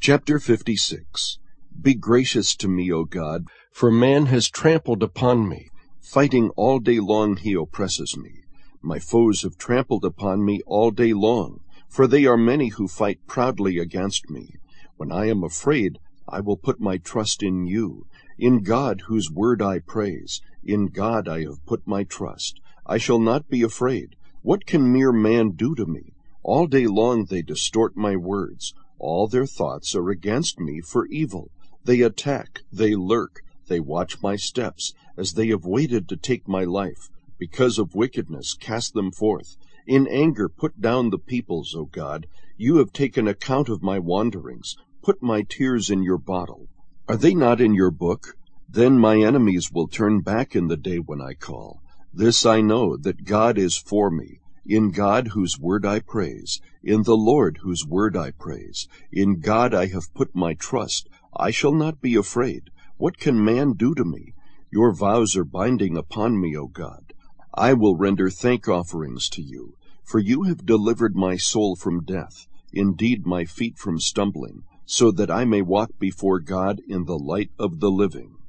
Chapter 56. Be gracious to me, O God, for man has trampled upon me. Fighting all day long he oppresses me. My foes have trampled upon me all day long, for they are many who fight proudly against me. When I am afraid, I will put my trust in you. In God, whose word I praise, in God I have put my trust. I shall not be afraid. What can mere man do to me? All day long they distort my words. All their thoughts are against me for evil. They attack, they lurk, they watch my steps, as they have waited to take my life. Because of wickedness, cast them forth. In anger, put down the peoples, O God. You have taken account of my wanderings. Put my tears in your bottle. Are they not in your book? Then my enemies will turn back in the day when I call. This I know, that God is for me. In God, whose word I praise, in the Lord, whose word I praise. In God I have put my trust. I shall not be afraid. What can man do to me? Your vows are binding upon me, O God. I will render thank offerings to you, for you have delivered my soul from death, indeed my feet from stumbling, so that I may walk before God in the light of the living.